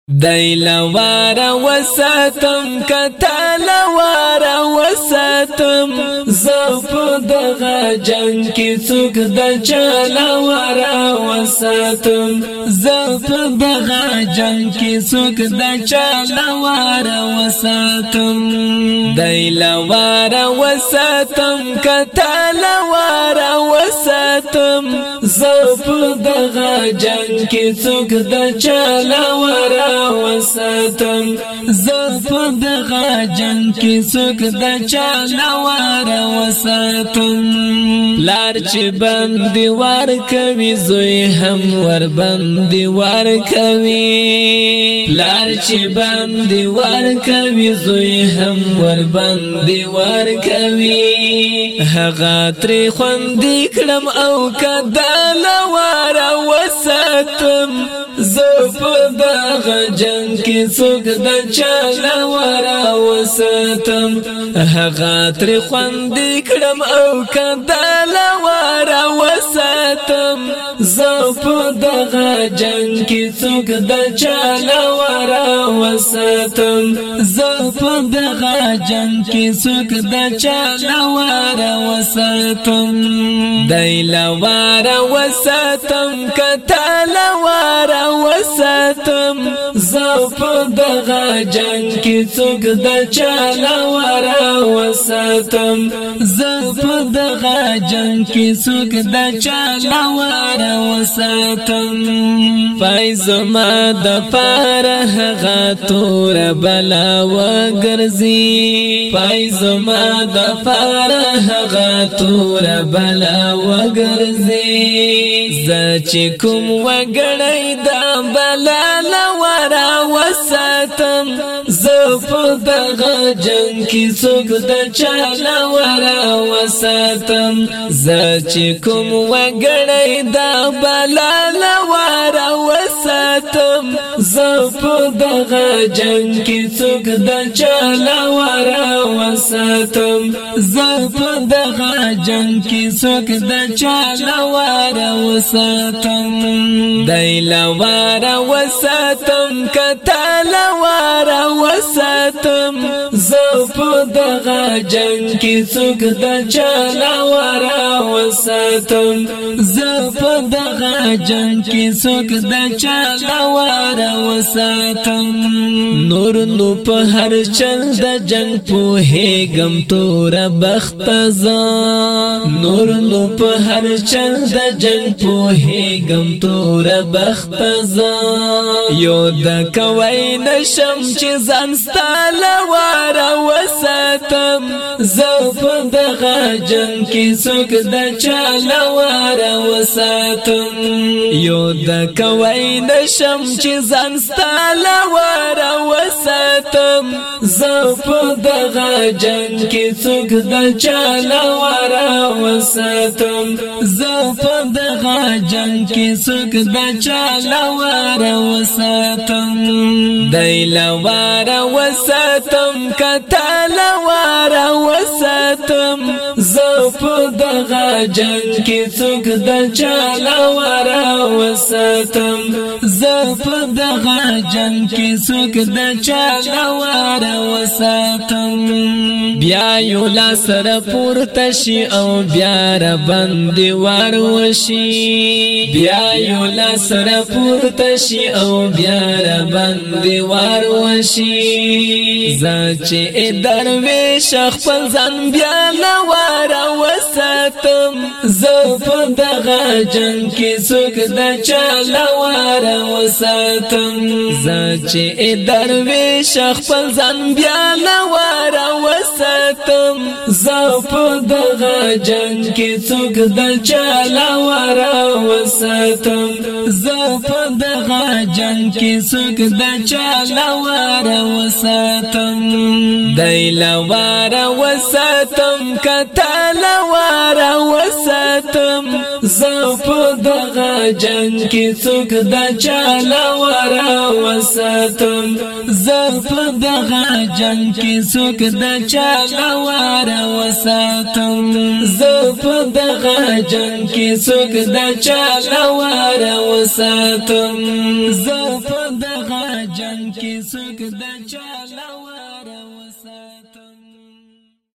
دیلوارا وساتم کتالوارا وساتم زپ دغا جنگ کی څوک د چالوارا وساتم زپ دغا جنگ کی څوک د چالوارا وساتم دیلوارا وساتم کتالوارا وساتم زپ دغا جنگ کی څوک د چالوارا وساتم زف دغا جنگ کی څوک د چالوار وساتم لار چې باندې وار کوي زوی هم ور باندې وار کوي لار چې باندې وار کوي زوی هم ور باندې وار کوي هغه تر خوندې کړم او کدال وار وساتم زف دغا جنگ کی څوک د چالوارا وساتم هغه تر خوندې کړم او کدالوارا وساتم زف دغا جنگ کی څوک د چالوارا وساتم زف دغا جنگ کی څوک د چالوارا وساتم دیلوارا وساتم کتالوارا وساتم زف دغا جنگ کی څوک د چالوارا وساتم زف دغا جنگ کی څوک د چالوارا وساتم فایز ما د پاره هغه تور بلا وګرځي فایز ما د پاره هغه تور بلا وګرځي ز کوم وګړی دا بلا لورا وساتم زف دغا جنگ کی څوک د چالوارا وساتم ز کوم وګړی دا بلا لورا وساتم زف دغا جنگ کی څوک د چالوارا وساتم زف دغا جنگ کی څوک د چالوارا وساتم دیلوارا وساتم کتالوارا وساتم زف دغا جنگ کی څوک د چالوارا وساتم زف دغا جنگ کی څوک د چالوارا وساتم نور نو په هر چل د جنگ په هیګم تور بخت ز نور نو په هر چل د جنگ په هیګم تور بخت ز یو د کوي نشم چې ځان ستالوارا وساتم زف دغا جنگ کی څوک د چالوارا وساتم یو د کوي نشم چې ځان ستالوارا وساتم زف دغا جنگ کی څوک د چالوارا وساتم زف دغا جنگ کی څوک د چالوارا وساتم دیلوارا وساتم کتالوارا وساتم زف دغا جنگ کی څوک د چالوارا وساتم زف دغا جنگ کی څوک د چالوارا وساتم بیا یو لاسر پورته شي او بیا را باندې وار وشي بیا یو لاسر پورته شي او بیا را باندې وار وشي زچ درویش خپل ځان بیا لوارا وساتم زف دغا جنگ کی څوک د چالوارا وساتم زچ درویش خپل ځان بیا لوارا وساتم زف دغا جنگ کی څوک د چالوارا وساتم زف دغا جنگ کی څوک د چالوارا وساتم دیلوارا وساتم کتالوارا وساتم زف دغا جنگ کی څوک د چالوارا وساتم زپ دغه جنگ کې څوک د چالوار وساتم زپ دغه جنگ کې څوک د چالوار وساتم زپ دغه جنگ کې څوک د چالوار وساتم